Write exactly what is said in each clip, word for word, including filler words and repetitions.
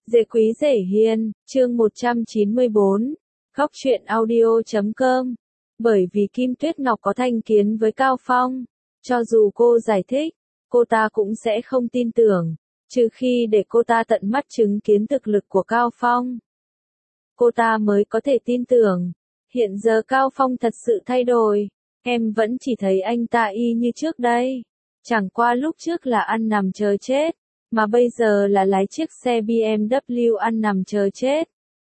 Dễ Quý Dễ Hiền, chương một trăm chín mươi bốn, Góc truyện audio chấm com. Bởi vì Kim Tuyết Ngọc có thành kiến với Cao Phong, cho dù cô giải thích, cô ta cũng sẽ không tin tưởng, trừ khi để cô ta tận mắt chứng kiến thực lực của Cao Phong. Cô ta mới có thể tin tưởng. Hiện giờ Cao Phong thật sự thay đổi, em vẫn chỉ thấy anh ta y như trước đây. Chẳng qua lúc trước là ăn nằm chờ chết, mà bây giờ là lái chiếc xe bê em vê ăn nằm chờ chết.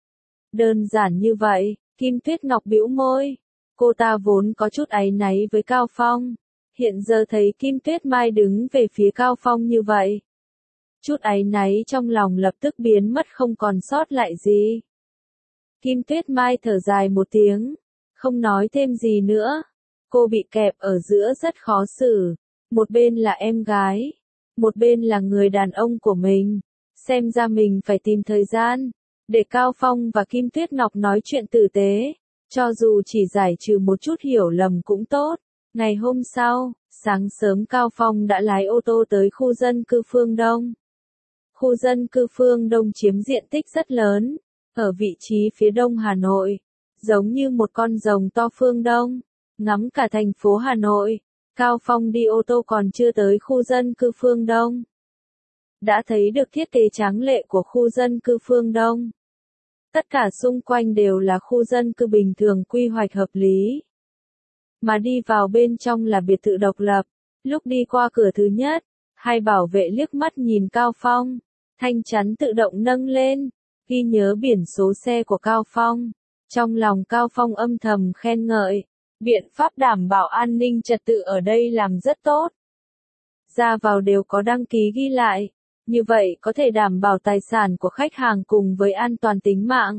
Đơn giản như vậy, Kim Tuyết Ngọc bĩu môi. Cô ta vốn có chút áy náy với Cao Phong. Hiện giờ thấy Kim Tuyết Mai đứng về phía Cao Phong như vậy. Chút áy náy trong lòng lập tức biến mất không còn sót lại gì. Kim Tuyết Mai thở dài một tiếng, không nói thêm gì nữa. Cô bị kẹp ở giữa rất khó xử. Một bên là em gái, một bên là người đàn ông của mình. Xem ra mình phải tìm thời gian, để Cao Phong và Kim Tuyết Ngọc nói chuyện tử tế. Cho dù chỉ giải trừ một chút hiểu lầm cũng tốt. Ngày hôm sau, sáng sớm Cao Phong đã lái ô tô tới khu dân cư Phương Đông. Khu dân cư Phương Đông chiếm diện tích rất lớn, ở vị trí phía đông Hà Nội, giống như một con rồng to phương Đông, ngắm cả thành phố Hà Nội. Cao Phong đi ô tô còn chưa tới khu dân cư Phương Đông, đã thấy được thiết kế tráng lệ của khu dân cư Phương Đông. Tất cả xung quanh đều là khu dân cư bình thường quy hoạch hợp lý. Mà đi vào bên trong là biệt thự độc lập. Lúc đi qua cửa thứ nhất, hai bảo vệ liếc mắt nhìn Cao Phong. Thanh chắn tự động nâng lên, ghi nhớ biển số xe của Cao Phong. Trong lòng Cao Phong âm thầm khen ngợi. Biện pháp đảm bảo an ninh trật tự ở đây làm rất tốt. Ra vào đều có đăng ký ghi lại. Như vậy có thể đảm bảo tài sản của khách hàng cùng với an toàn tính mạng.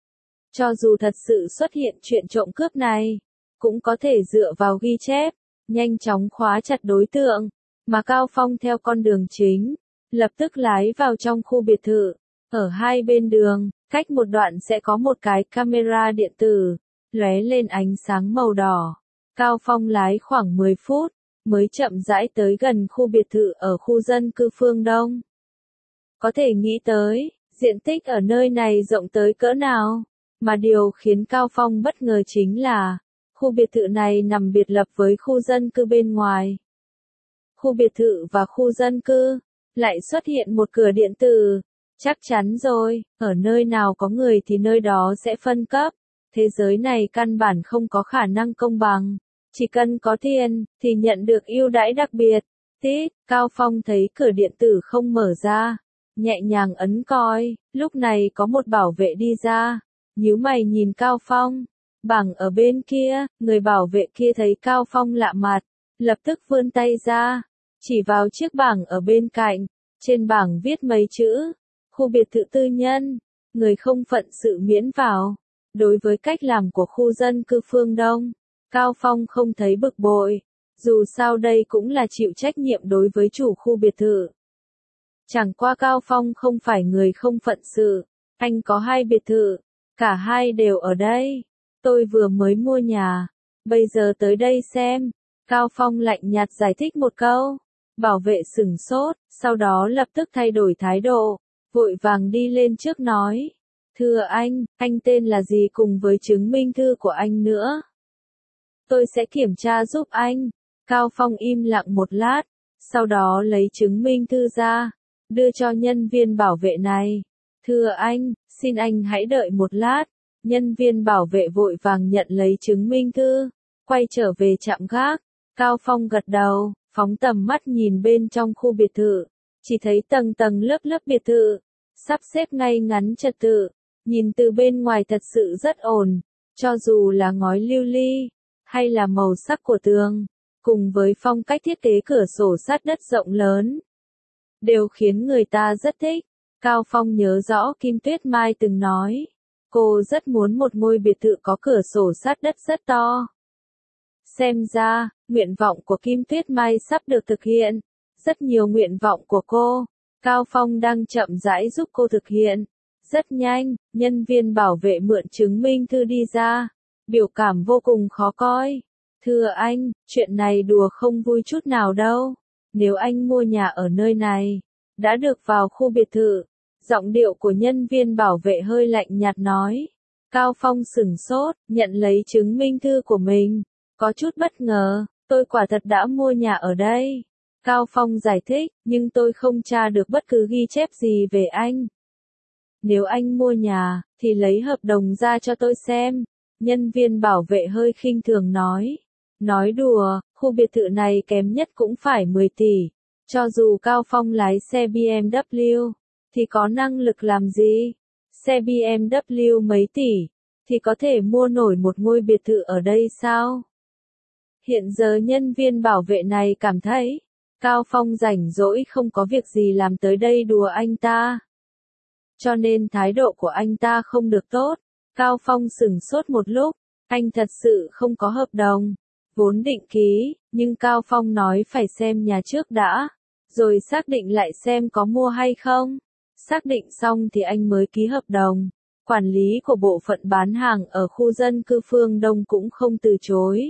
Cho dù thật sự xuất hiện chuyện trộm cướp này, cũng có thể dựa vào ghi chép, nhanh chóng khóa chặt đối tượng. Mà Cao Phong theo con đường chính, lập tức lái vào trong khu biệt thự. Ở hai bên đường, cách một đoạn sẽ có một cái camera điện tử, lóe lên ánh sáng màu đỏ. Cao Phong lái khoảng mười phút, mới chậm rãi tới gần khu biệt thự ở khu dân cư Phương Đông. Có thể nghĩ tới, diện tích ở nơi này rộng tới cỡ nào, mà điều khiến Cao Phong bất ngờ chính là, khu biệt thự này nằm biệt lập với khu dân cư bên ngoài. Khu biệt thự và khu dân cư, lại xuất hiện một cửa điện tử. Chắc chắn rồi, ở nơi nào có người thì nơi đó sẽ phân cấp. Thế giới này căn bản không có khả năng công bằng. Chỉ cần có tiền, thì nhận được ưu đãi đặc biệt. Tít, Cao Phong thấy cửa điện tử không mở ra. Nhẹ nhàng ấn coi, lúc này có một bảo vệ đi ra. Nhíu mày nhìn Cao Phong. Bảng ở bên kia, người bảo vệ kia thấy Cao Phong lạ mặt. Lập tức vươn tay ra, chỉ vào chiếc bảng ở bên cạnh. Trên bảng viết mấy chữ. Khu biệt thự tư nhân. Người không phận sự miễn vào. Đối với cách làm của khu dân cư Phương Đông, Cao Phong không thấy bực bội. Dù sao đây cũng là chịu trách nhiệm đối với chủ khu biệt thự. Chẳng qua Cao Phong không phải người không phận sự. Anh có hai biệt thự. Cả hai đều ở đây. Tôi vừa mới mua nhà. Bây giờ tới đây xem. Cao Phong lạnh nhạt giải thích một câu. Bảo vệ sửng sốt, sau đó lập tức thay đổi thái độ. Vội vàng đi lên trước nói. Thưa anh, anh tên là gì cùng với chứng minh thư của anh nữa? Tôi sẽ kiểm tra giúp anh. Cao Phong im lặng một lát, sau đó lấy chứng minh thư ra, đưa cho nhân viên bảo vệ này. Thưa anh, xin anh hãy đợi một lát. Nhân viên bảo vệ vội vàng nhận lấy chứng minh thư, quay trở về trạm gác. Cao Phong gật đầu, phóng tầm mắt nhìn bên trong khu biệt thự. Chỉ thấy tầng tầng lớp lớp biệt thự, sắp xếp ngay ngắn trật tự. Nhìn từ bên ngoài thật sự rất ổn, cho dù là ngói lưu ly, hay là màu sắc của tường, cùng với phong cách thiết kế cửa sổ sát đất rộng lớn, đều khiến người ta rất thích. Cao Phong nhớ rõ Kim Tuyết Mai từng nói, cô rất muốn một ngôi biệt thự có cửa sổ sát đất rất to. Xem ra, nguyện vọng của Kim Tuyết Mai sắp được thực hiện. Rất nhiều nguyện vọng của cô, Cao Phong đang chậm rãi giúp cô thực hiện. Rất nhanh, nhân viên bảo vệ mượn chứng minh thư đi ra, biểu cảm vô cùng khó coi. Thưa anh, chuyện này đùa không vui chút nào đâu. Nếu anh mua nhà ở nơi này, đã được vào khu biệt thự, Giọng điệu của nhân viên bảo vệ hơi lạnh nhạt nói. Cao Phong sửng sốt, nhận lấy chứng minh thư của mình. Có chút bất ngờ, tôi quả thật đã mua nhà ở đây. Cao Phong giải thích, nhưng tôi không tra được bất cứ ghi chép gì về anh. Nếu anh mua nhà, thì lấy hợp đồng ra cho tôi xem. Nhân viên bảo vệ hơi khinh thường nói. Nói đùa, khu biệt thự này kém nhất cũng phải mười tỷ. Cho dù Cao Phong lái xe bê em vê, thì có năng lực làm gì? Xe bê em vê mấy tỷ, thì có thể mua nổi một ngôi biệt thự ở đây sao? Hiện giờ nhân viên bảo vệ này cảm thấy, Cao Phong rảnh rỗi không có việc gì làm tới đây đùa anh ta. Cho nên thái độ của anh ta không được tốt. Cao Phong sửng sốt một lúc, anh thật sự không có hợp đồng, vốn định ký, nhưng Cao Phong nói phải xem nhà trước đã, rồi xác định lại xem có mua hay không. Xác định xong thì anh mới ký hợp đồng. Quản lý của bộ phận bán hàng ở khu dân cư Phương Đông cũng không từ chối.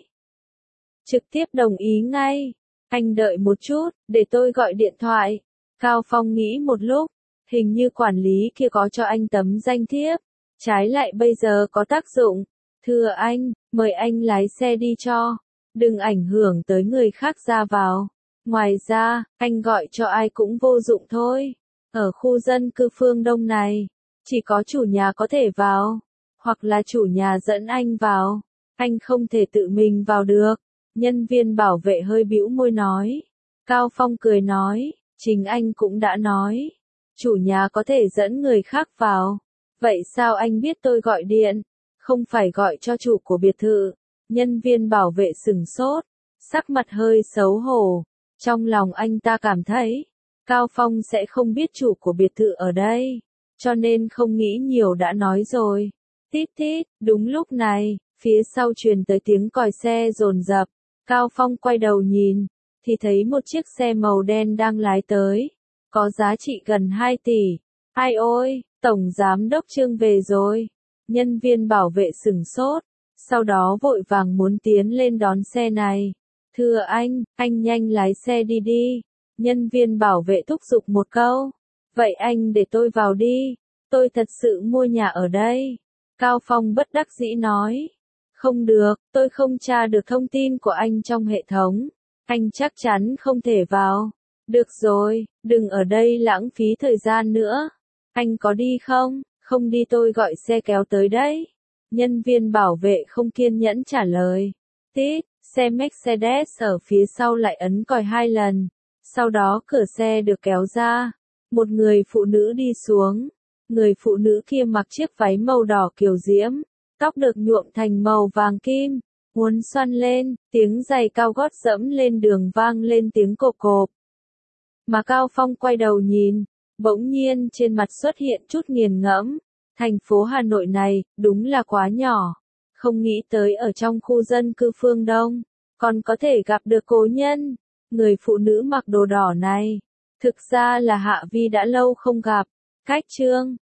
Trực tiếp đồng ý ngay. Anh đợi một chút, để tôi gọi điện thoại. Cao Phong nghĩ một lúc, hình như quản lý kia có cho anh tấm danh thiếp. Trái lại bây giờ có tác dụng. Thưa anh, mời anh lái xe đi cho. Đừng ảnh hưởng tới người khác ra vào. Ngoài ra, anh gọi cho ai cũng vô dụng thôi. Ở khu dân cư Phương Đông này, chỉ có chủ nhà có thể vào, hoặc là chủ nhà dẫn anh vào. Anh không thể tự mình vào được. Nhân viên bảo vệ hơi bĩu môi nói. Cao Phong cười nói, chính anh cũng đã nói. Chủ nhà có thể dẫn người khác vào. Vậy sao anh biết tôi gọi điện? Không phải gọi cho chủ của biệt thự. Nhân viên bảo vệ sửng sốt, sắc mặt hơi xấu hổ. Trong lòng anh ta cảm thấy, Cao Phong sẽ không biết chủ của biệt thự ở đây. Cho nên không nghĩ nhiều đã nói rồi. Tít tít, đúng lúc này, phía sau truyền tới tiếng còi xe dồn dập. Cao Phong quay đầu nhìn, thì thấy một chiếc xe màu đen đang lái tới. Có giá trị gần hai tỷ. Ai ôi, Tổng Giám đốc Trương về rồi. Nhân viên bảo vệ sửng sốt, sau đó vội vàng muốn tiến lên đón xe này. Thưa anh, anh nhanh lái xe đi đi. Nhân viên bảo vệ thúc giục một câu. Vậy anh để tôi vào đi. Tôi thật sự mua nhà ở đây. Cao Phong bất đắc dĩ nói. Không được, tôi không tra được thông tin của anh trong hệ thống. Anh chắc chắn không thể vào. Được rồi, đừng ở đây lãng phí thời gian nữa. Anh có đi không? Không đi tôi gọi xe kéo tới đấy. Nhân viên bảo vệ không kiên nhẫn trả lời. Tít, xe Mercedes ở phía sau lại ấn còi hai lần. Sau đó cửa xe được kéo ra. Một người phụ nữ đi xuống. Người phụ nữ kia mặc chiếc váy màu đỏ kiều diễm. Tóc được nhuộm thành màu vàng kim. Uốn xoăn lên, tiếng giày cao gót dẫm lên đường vang lên tiếng cộp cộp. Mà Cao Phong quay đầu nhìn, bỗng nhiên trên mặt xuất hiện chút nghiền ngẫm. Thành phố Hà Nội này, đúng là quá nhỏ. Không nghĩ tới ở trong khu dân cư Phương Đông, còn có thể gặp được cố nhân. Người phụ nữ mặc đồ đỏ này, thực ra là Hạ Vi đã lâu không gặp. Cách chương